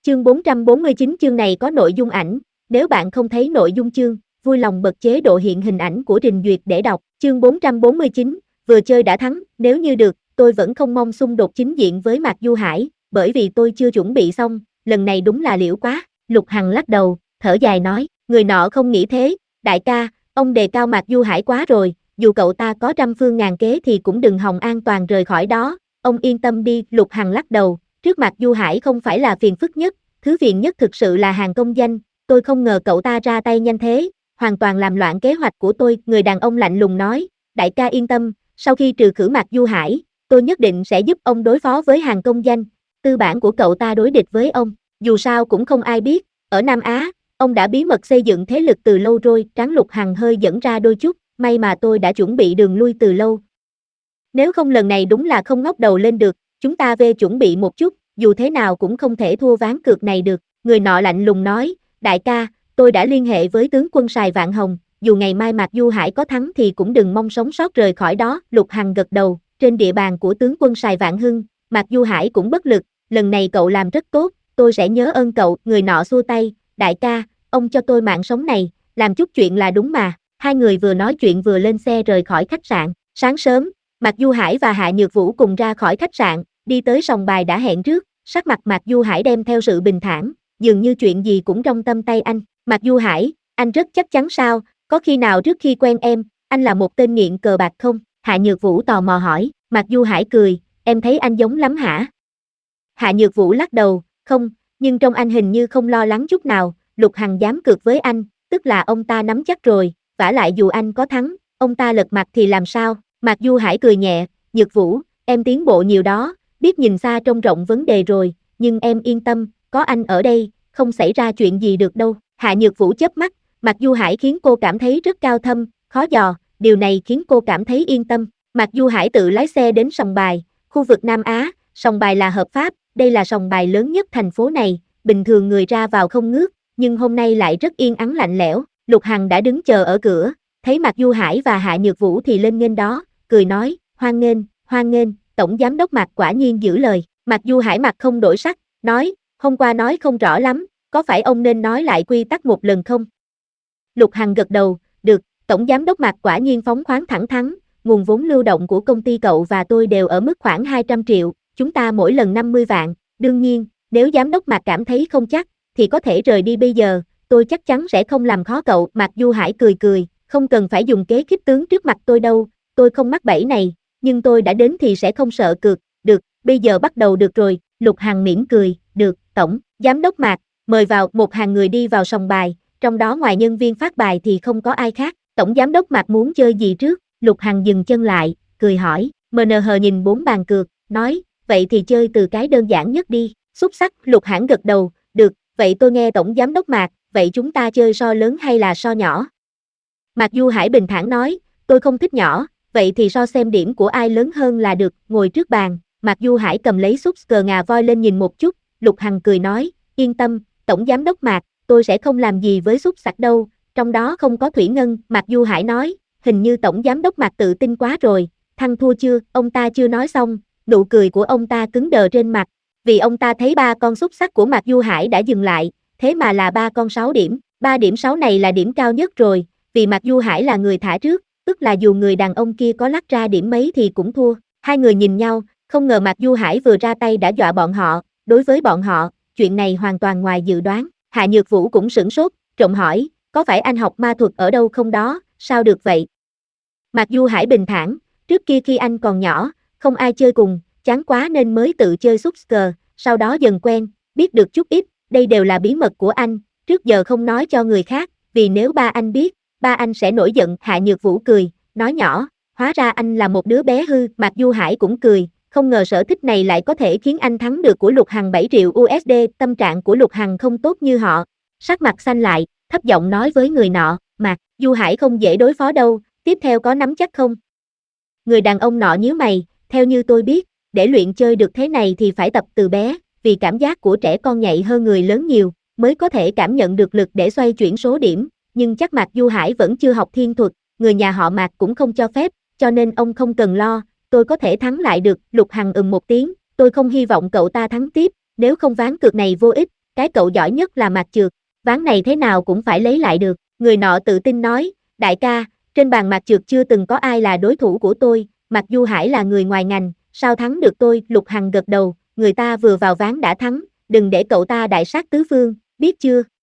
Chương 449 chương này có nội dung ảnh, nếu bạn không thấy nội dung chương, vui lòng bật chế độ hiện hình ảnh của trình duyệt để đọc. Chương 449, vừa chơi đã thắng, nếu như được, tôi vẫn không mong xung đột chính diện với Mạc Du Hải, bởi vì tôi chưa chuẩn bị xong, lần này đúng là liễu quá. Lục Hằng lắc đầu, thở dài nói, người nọ không nghĩ thế, đại ca, ông đề cao Mạc Du Hải quá rồi, dù cậu ta có trăm phương ngàn kế thì cũng đừng hòng an toàn rời khỏi đó, ông yên tâm đi. Lục Hằng lắc đầu, trước Mạc Du Hải không phải là phiền phức nhất, thứ phiền nhất thực sự là Hàn Công Danh, tôi không ngờ cậu ta ra tay nhanh thế, hoàn toàn làm loạn kế hoạch của tôi. Người đàn ông lạnh lùng nói, đại ca yên tâm, sau khi trừ khử Mạc Du Hải, tôi nhất định sẽ giúp ông đối phó với Hàn Công Danh, tư bản của cậu ta đối địch với ông, dù sao cũng không ai biết, ở Nam Á, ông đã bí mật xây dựng thế lực từ lâu rồi. Trán Lục Hằng hơi giãn ra đôi chút, may mà tôi đã chuẩn bị đường lui từ lâu. Nếu không lần này đúng là không ngóc đầu lên được, chúng ta về chuẩn bị một chút, dù thế nào cũng không thể thua ván cược này được. Người nọ lạnh lùng nói, đại ca, tôi đã liên hệ với tướng quân Sài Vạn Hồng, dù ngày mai Mạc Du Hải có thắng thì cũng đừng mong sống sót rời khỏi đó. Lục Hằng gật đầu, trên địa bàn của tướng quân Sài Vạn Hưng, Mạc Du Hải cũng bất lực, lần này cậu làm rất tốt, tôi sẽ nhớ ơn cậu. Người nọ xua tay, đại ca, ông cho tôi mạng sống này, làm chút chuyện là đúng mà. Hai người vừa nói chuyện vừa lên xe rời khỏi khách sạn. Sáng sớm, Mạc Du Hải và Hạ Nhược Vũ cùng ra khỏi khách sạn, đi tới sòng bài đã hẹn trước, sắc mặt Mạc Du Hải đem theo sự bình thản, dường như chuyện gì cũng trong tâm tay anh. Mạc Du Hải, anh rất chắc chắn sao, có khi nào trước khi quen em, anh là một tên nghiện cờ bạc không? Hạ Nhược Vũ tò mò hỏi. Mạc Du Hải cười, em thấy anh giống lắm hả? Hạ Nhược Vũ lắc đầu, không, nhưng trong anh hình như không lo lắng chút nào. Lục Hằng dám cược với anh, tức là ông ta nắm chắc rồi, vả lại dù anh có thắng, ông ta lật mặt thì làm sao? Mạc Du Hải cười nhẹ, Nhược Vũ, em tiến bộ nhiều đó, biết nhìn xa trông rộng vấn đề rồi, nhưng em yên tâm, có anh ở đây, không xảy ra chuyện gì được đâu. Hạ Nhược Vũ chớp mắt, Mạc Du Hải khiến cô cảm thấy rất cao thâm, khó dò, điều này khiến cô cảm thấy yên tâm. Mạc Du Hải tự lái xe đến sòng bài, khu vực Nam Á, sòng bài là hợp pháp, đây là sòng bài lớn nhất thành phố này, bình thường người ra vào không ngớt, nhưng hôm nay lại rất yên ắng lạnh lẽo. Lục Hằng đã đứng chờ ở cửa, thấy Mạc Du Hải và Hạ Nhược Vũ thì lên nghênh đó, cười nói, hoan nghênh, tổng giám đốc Mạc quả nhiên giữ lời. Mạc Du Hải mặt không đổi sắc, nói, hôm qua nói không rõ lắm, có phải ông nên nói lại quy tắc một lần không? Lục Hằng gật đầu, được, tổng giám đốc Mạc quả nhiên phóng khoáng thẳng thắn, nguồn vốn lưu động của công ty cậu và tôi đều ở mức khoảng 200 triệu, chúng ta mỗi lần 50 vạn, đương nhiên, nếu giám đốc Mạc cảm thấy không chắc, thì có thể rời đi bây giờ, tôi chắc chắn sẽ không làm khó cậu. Mạc Du Hải cười, không cần phải dùng kế khích tướng trước mặt tôi đâu, tôi không mắc bẫy này, nhưng tôi đã đến thì sẽ không sợ cược, được, bây giờ bắt đầu được rồi. Lục Hằng mỉm cười, được, tổng giám đốc Mạc, mời vào. Một hàng người đi vào sòng bài, trong đó ngoài nhân viên phát bài thì không có ai khác. Tổng giám đốc Mạc muốn chơi gì trước? Lục Hằng dừng chân lại, cười hỏi. MNH nhìn 4 bàn cược, nói, vậy thì chơi từ cái đơn giản nhất đi. Xúc sắc. Lục Hằng gật đầu, được, vậy tôi nghe tổng giám đốc Mạc, vậy chúng ta chơi so lớn hay là so nhỏ? Mạc Du Hải bình thản nói, tôi không thích nhỏ, vậy thì so xem điểm của ai lớn hơn là được. Ngồi trước bàn, Mạc Du Hải cầm lấy xúc cờ ngà voi lên nhìn một chút, Lục Hằng cười nói, yên tâm, tổng giám đốc Mạc, tôi sẽ không làm gì với xúc sặc đâu, trong đó không có thủy ngân. Mạc Du Hải nói, hình như tổng giám đốc Mạc tự tin quá rồi, thắng thua chưa? Ông ta chưa nói xong, nụ cười của ông ta cứng đờ trên mặt, vì ông ta thấy 3 con xúc sắc của Mạc Du Hải đã dừng lại, thế mà là 3 con 6 điểm, 3 điểm 6 này là điểm cao nhất rồi, vì Mạc Du Hải là người thả trước, tức là dù người đàn ông kia có lắc ra điểm mấy thì cũng thua. Hai người nhìn nhau, không ngờ Mạc Du Hải vừa ra tay đã dọa bọn họ, đối với bọn họ, chuyện này hoàn toàn ngoài dự đoán. Hạ Nhược Vũ cũng sửng sốt, trộm hỏi, có phải anh học ma thuật ở đâu không đó, sao được vậy? Mạc Du Hải bình thản, trước kia khi anh còn nhỏ, không ai chơi cùng, chán quá nên mới tự chơi xúc cờ, sau đó dần quen, biết được chút ít, đây đều là bí mật của anh, trước giờ không nói cho người khác, vì nếu ba anh biết, ba anh sẽ nổi giận. Hạ Nhược Vũ cười, nói nhỏ, hóa ra anh là một đứa bé hư. Mạc Du Hải cũng cười, không ngờ sở thích này lại có thể khiến anh thắng được của Lục Hằng 7 triệu USD, tâm trạng của Lục Hằng không tốt như họ. Sắc mặt xanh lại, thấp giọng nói với người nọ, Mạc Du Hải không dễ đối phó đâu, tiếp theo có nắm chắc không? Người đàn ông nọ nhíu mày, theo như tôi biết, để luyện chơi được thế này thì phải tập từ bé, vì cảm giác của trẻ con nhạy hơn người lớn nhiều, mới có thể cảm nhận được lực để xoay chuyển số điểm, nhưng chắc Mạc Du Hải vẫn chưa học thiên thuật, người nhà họ Mạc cũng không cho phép, cho nên ông không cần lo, tôi có thể thắng lại được. Lục Hằng một tiếng, tôi không hy vọng cậu ta thắng tiếp, nếu không ván cược này vô ích, cái cậu giỏi nhất là mặt trượt, ván này thế nào cũng phải lấy lại được. Người nọ tự tin nói, đại ca, trên bàn mặt trượt chưa từng có ai là đối thủ của tôi, mặc dù Hải là người ngoài ngành, sao thắng được tôi? Lục Hằng gật đầu, người ta vừa vào ván đã thắng, đừng để cậu ta đại sát tứ phương, biết chưa?